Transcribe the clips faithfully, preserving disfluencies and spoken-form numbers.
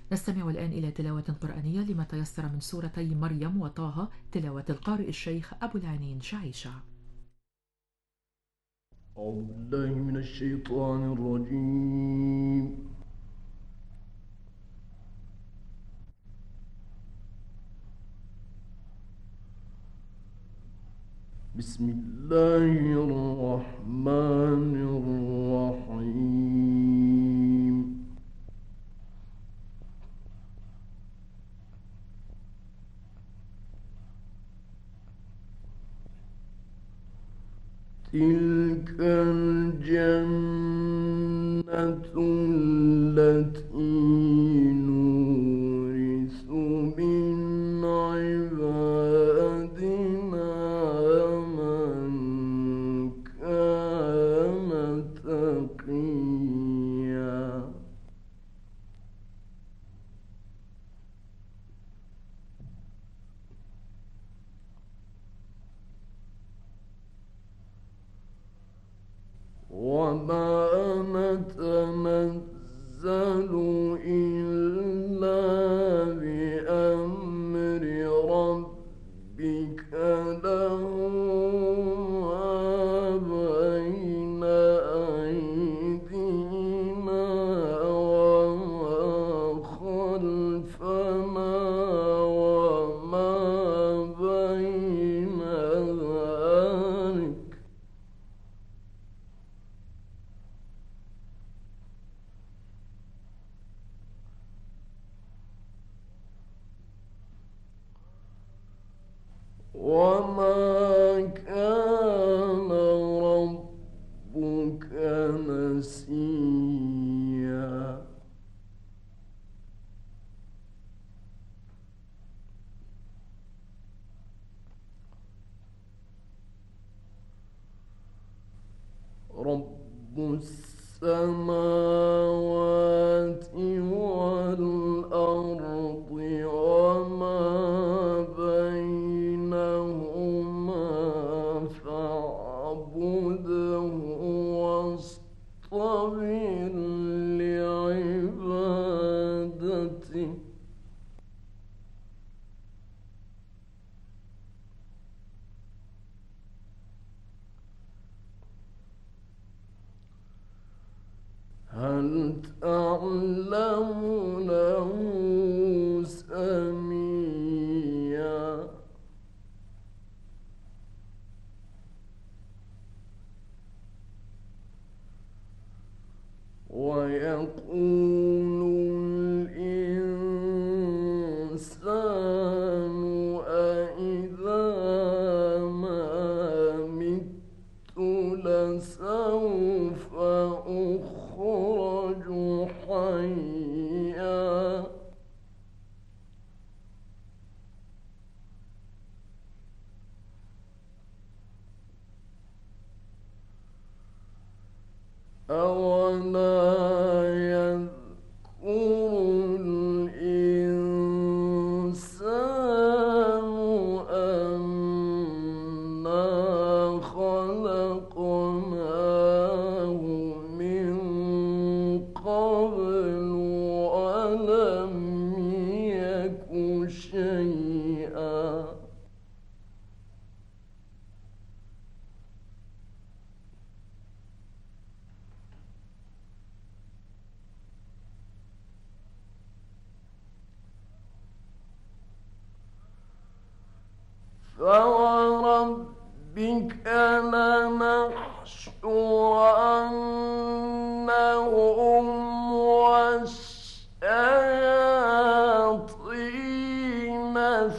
نستمع الآن إلى تلاوة قرآنية لما تيسر من سورتي مريم وطه، تلاوة القارئ الشيخ أبو العنين شعيشة. أعوذ بالله من الشيطان الرجيم. بسم الله الرحمن الرحيم. تلك الجنة التي نورث من عبادنا من كان تقيا. وما نتنزل إلا بأمر ربك له ما بين أيدينا وما خلفنا وما بين ذلك. وما كان ربك نسيا. رب السماوات والأرض وما بينهما فاعبده واصطبر لعبادته. هل تعلم له سميا. ويقول الإنسان أإذا ما مت لسوف أخرج حيا. أولا يذكر الإنسان أنا خلقناه من قبل ولم يك شيئا. فوربك لنحشرنهم والشياطين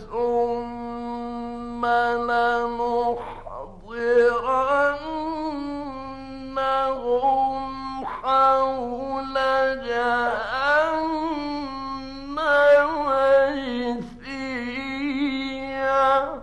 ثم لنحضرنهم حول جهنم جثيا.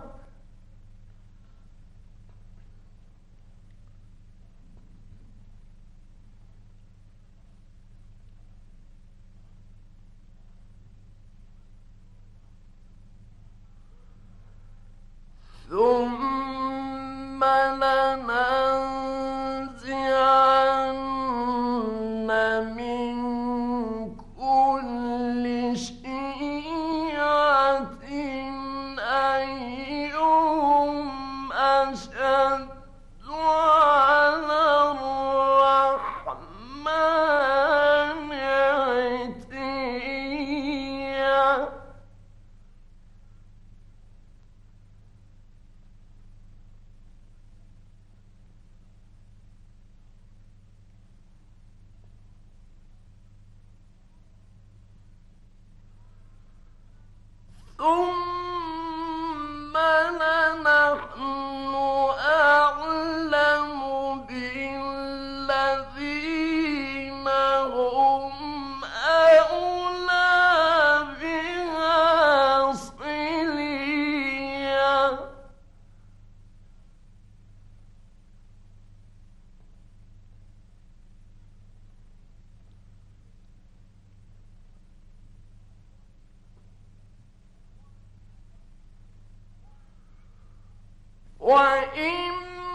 وإن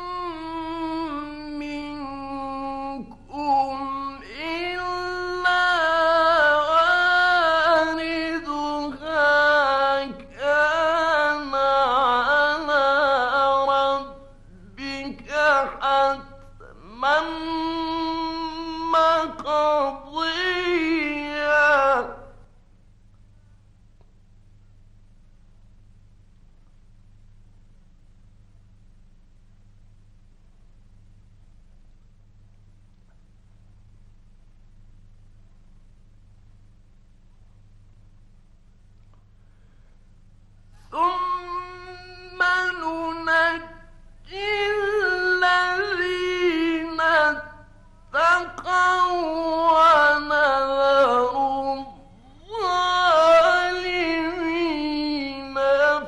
منكم إلا واردها كان على ربك حتما مقضيا ثم ننجي الذين اتقوا ونذر الظالمين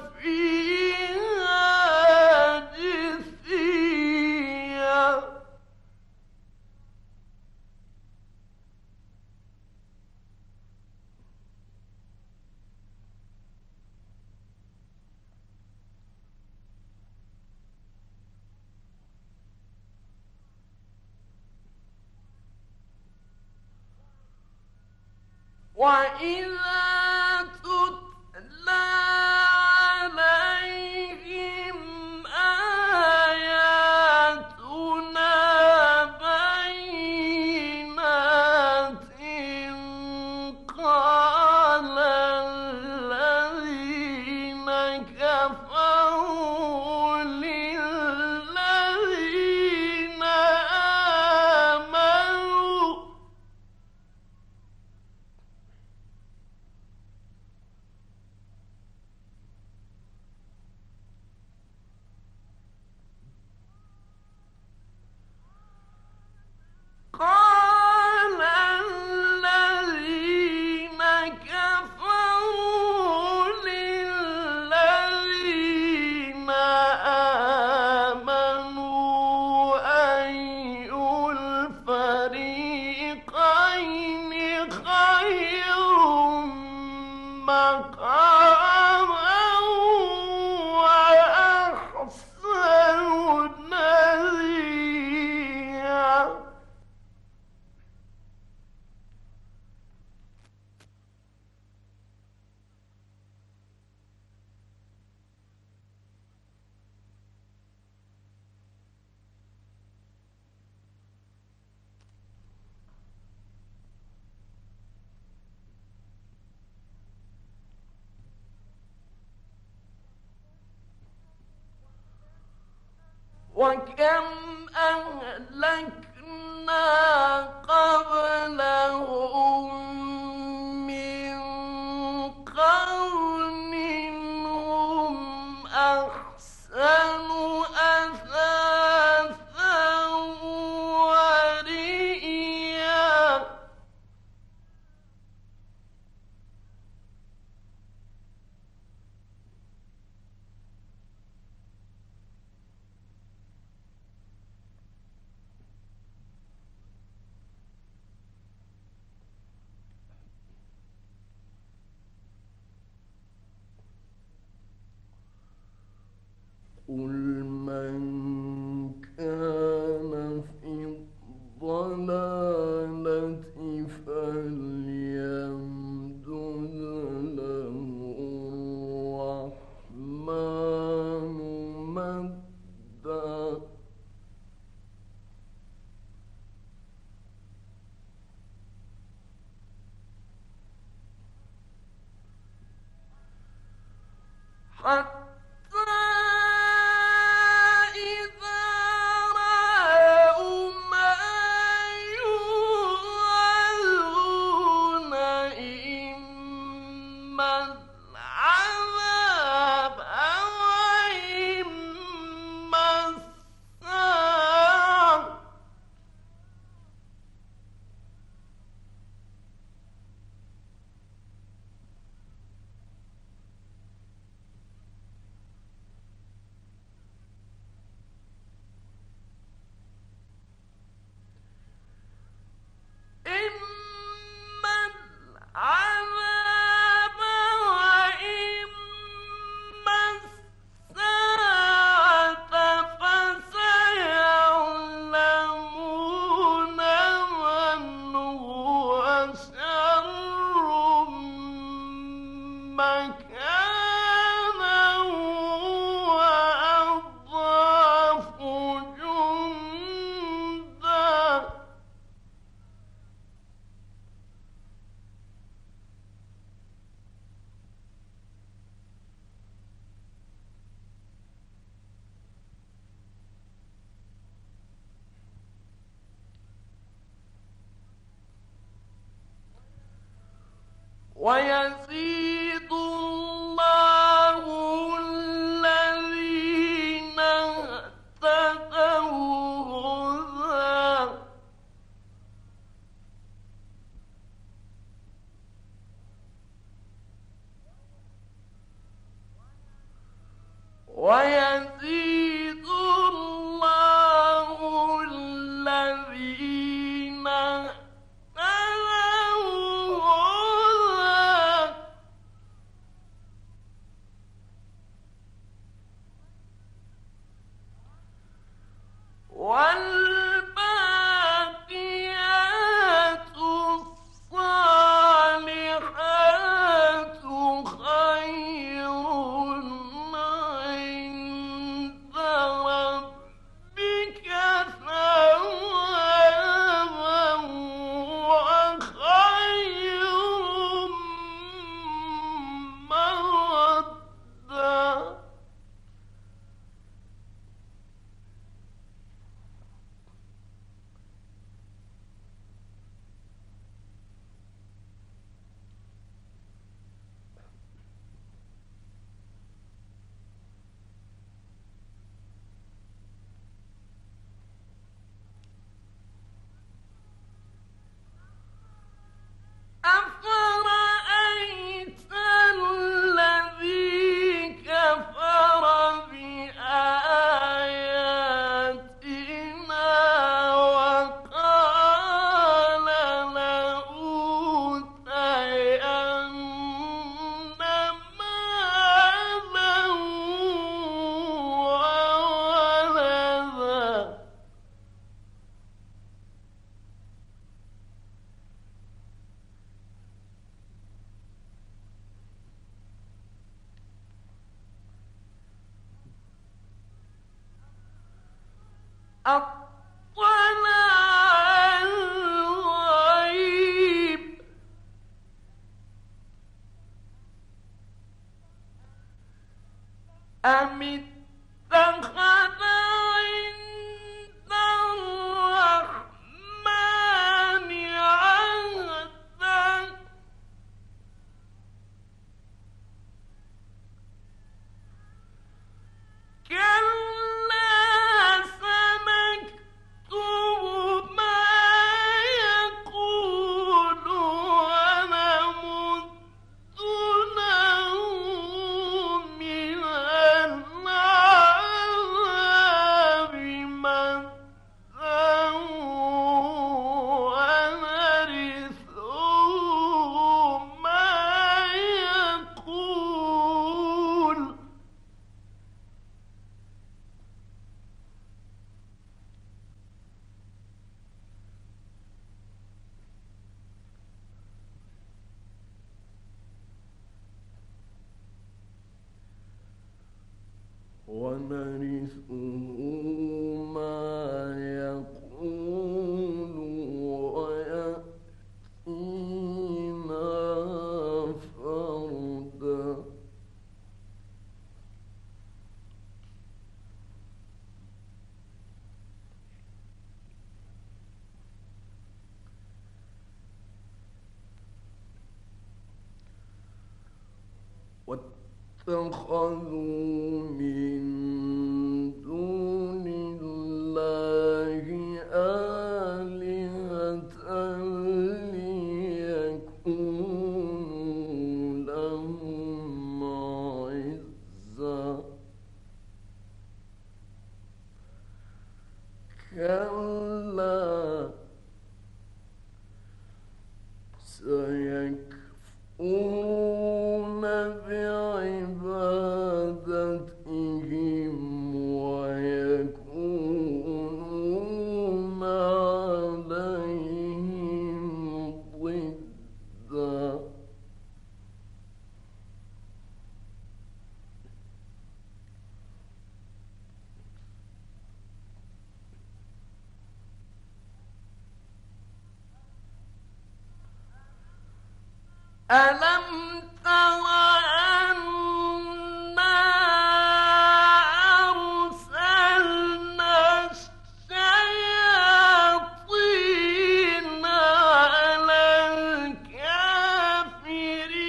فيها جثيا وإذا تتلى عليهم آياتنا بينات قال الذين كفروا للذين آمنوا قال الذين كفروا للذين آمنوا أي الفريقين خير مقاما وأحسن نذيرا وكم أهلكنا قبلهم من قرن هم أحسن أثاثا ورئيا قل من كان في الضلالة فليمدد له الرحمن مدا حتى ويزيد الله الذين اهتدوا هدى ويزيد الله الذين اهتدوا هدى والباقيات الصالحات خير عند ربك ثوابا وخير مردا أفرأيت الذي كفر بآياتنا وقال لأوتين مالا وولدا أطلع الغيب أم اتخذ عند الرحمن عهدا كلا سنكتب ما يقول ونمد له من العذاب مدا ونرثه ما يقول ونرثه ما يقول ويأتينا فردا واتخذوا من دون الله آلهة ليكونوا لهم عزا كلا سيكفرون بعبادتهم ويكونون عليهم ضدا ألم تر أنا أرسلنا الشياطين على الكافرين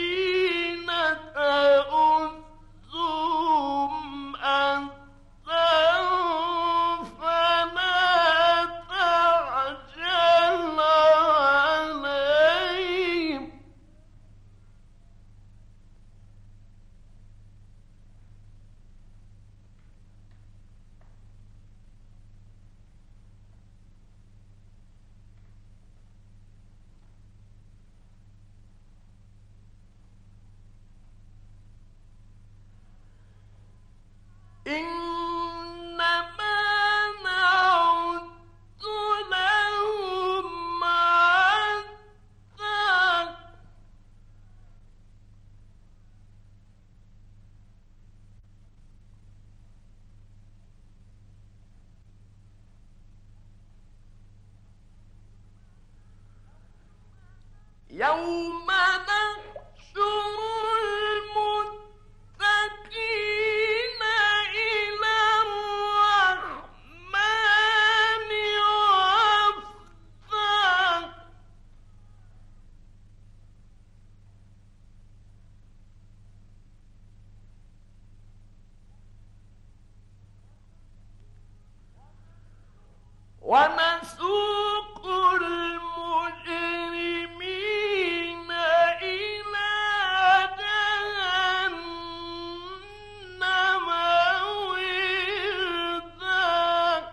يوم نحشر المتقين إلى الرحمن وفدا ونسوق المجرمين إلى جهنم وردا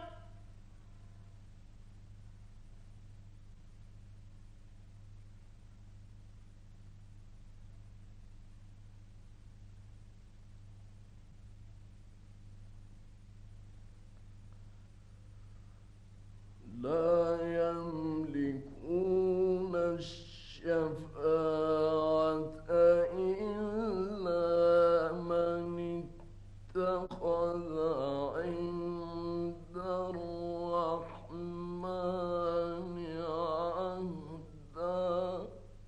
لا يملكون الشفاعة إلا من اتخذ عند الرحمن عهدا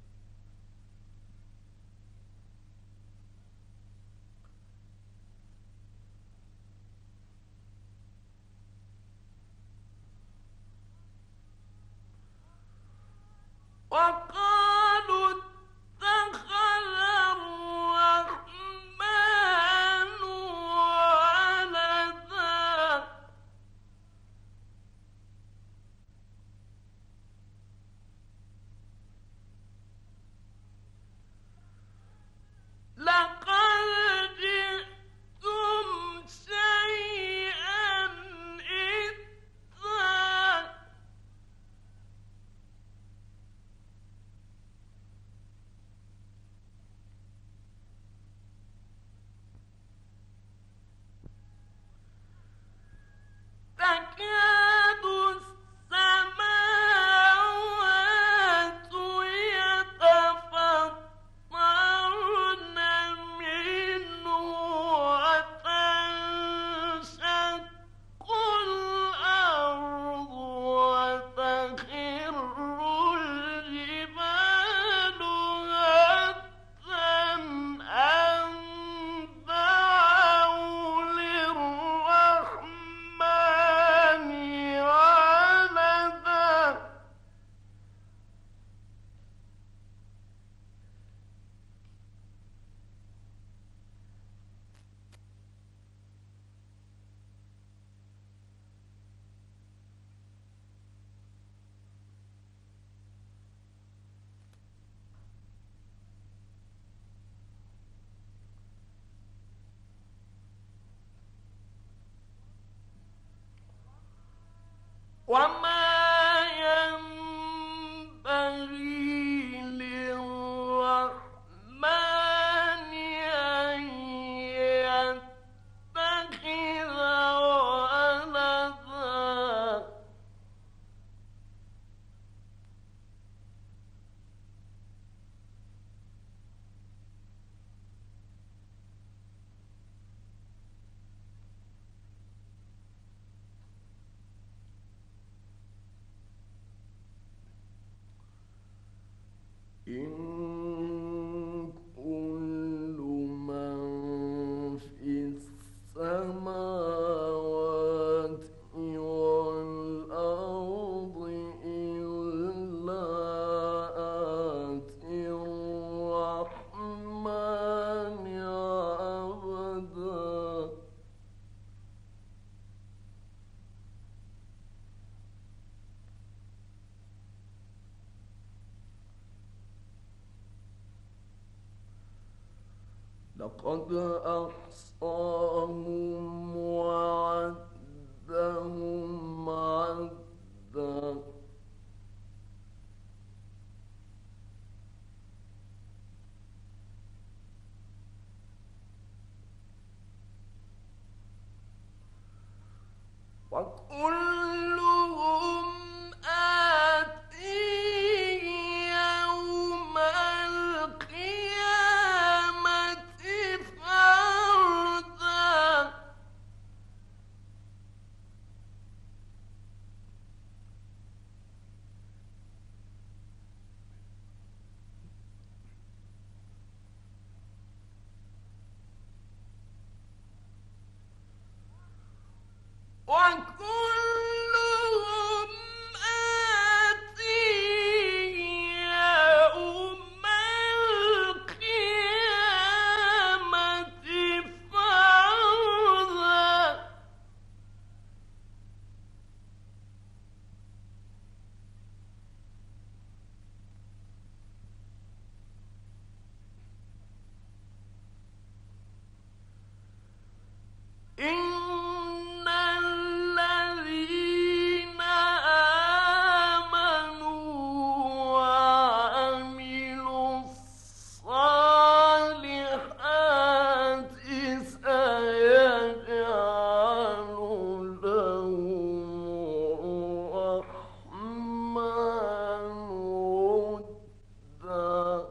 وقالوا اتخذ الرحمن ولدا لقد جئتم شيئا إدا تكاد السماوات يتفطرن منه وتنشق الأرض وتخر الجبال هدا أن دعوا للرحمن ولدا وما ينبغي للرحمن أن يتخذ ولدا إن كل من في السماوات والأرض إلا آتي الرحمن عبدا لقد أحصاهم وعدهم عدا وكلهم آتيه يوم القيامة فردا وكلهم آتيه يوم القيامة فردا. إن الذين آمنوا وعملوا الصالحات سيجعل لهم الرحمن ودا.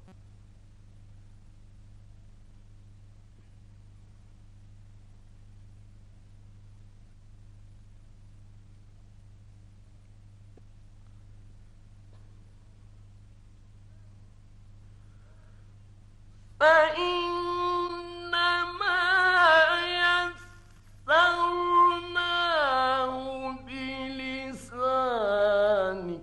فإنما يسرناه بلسانك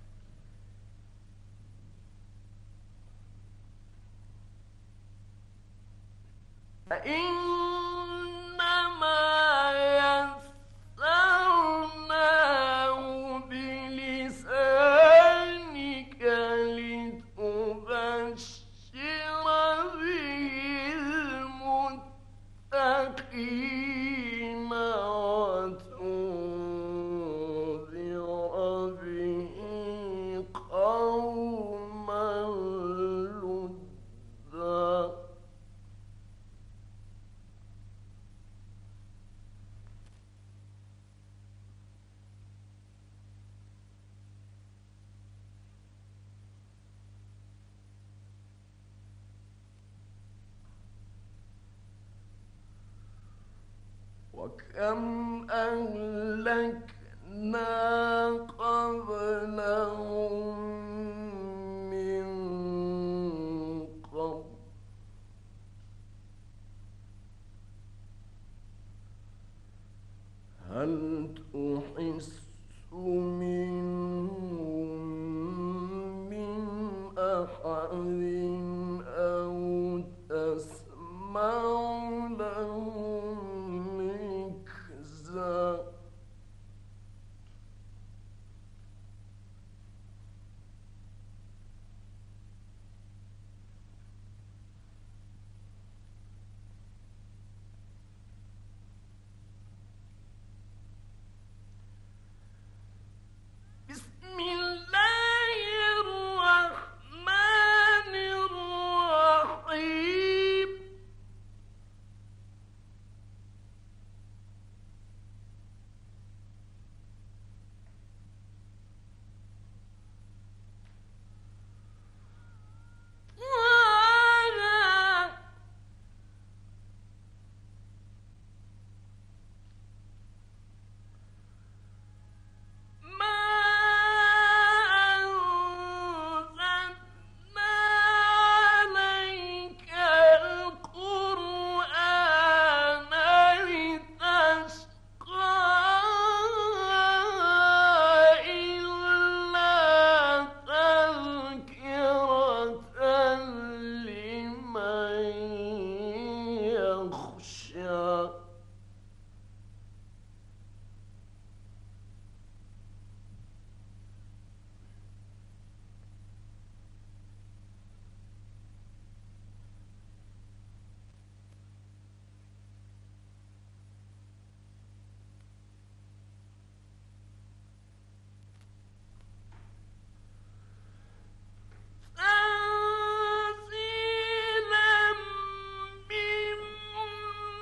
فإنما يسرناه بلسانك لتبشر به المتقين وتنذر به قوما لدا. وكم أهلكنا قبلهم من قرن هل تحس منهم من أحد أو تسمع لهم ركزا. بسم الله الرحمن الرحيم. تنزيلا ممن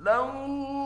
لو